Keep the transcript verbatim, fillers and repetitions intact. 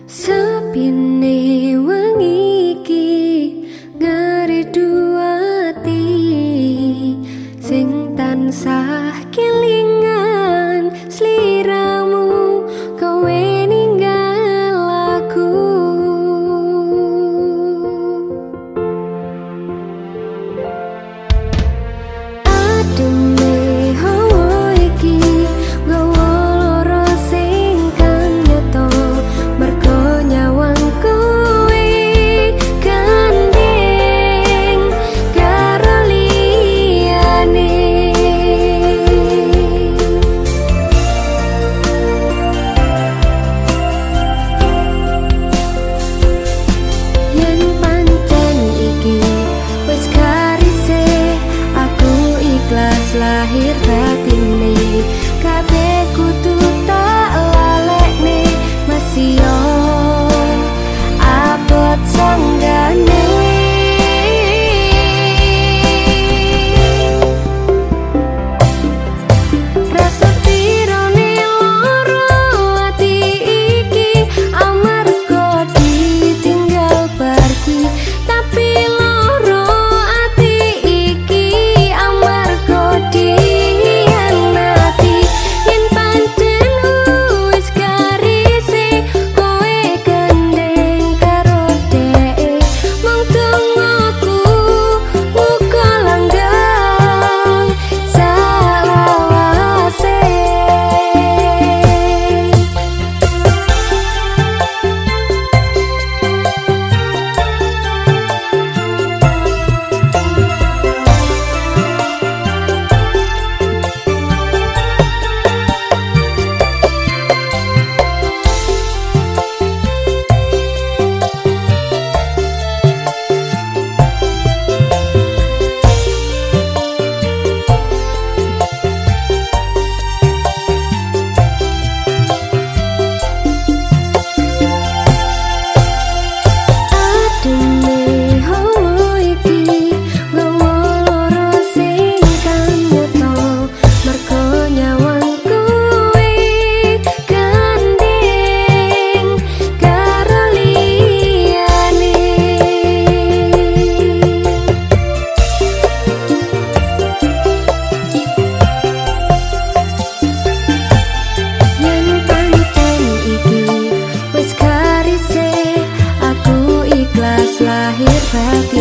Sepine wengi iki ngeridu ati sing tansah kelingan sliramu kowe ninggal aku. Ademe hawa iki nggawa lara sing kang nyata mergo nyawang kowe gandeng karo liyane. Yen pancen iki wis garise aku ikhlas lahir batine kabeh kudu tak lalekne masih yo abot sanggane. Rasa pirone loro ati iki amarga ditinggal pergi, tapi loro ati iki amarga dihianati. Yen pancen wis garise kowe gandeng karo dhek mung tunggu muga langgang salawase. Ademe hawa iki nggawa lara sing kang nyata mergo nyawang kowe gandeng karo liyane. Yen pancen iki wis garise aku ikhlas lahir batin.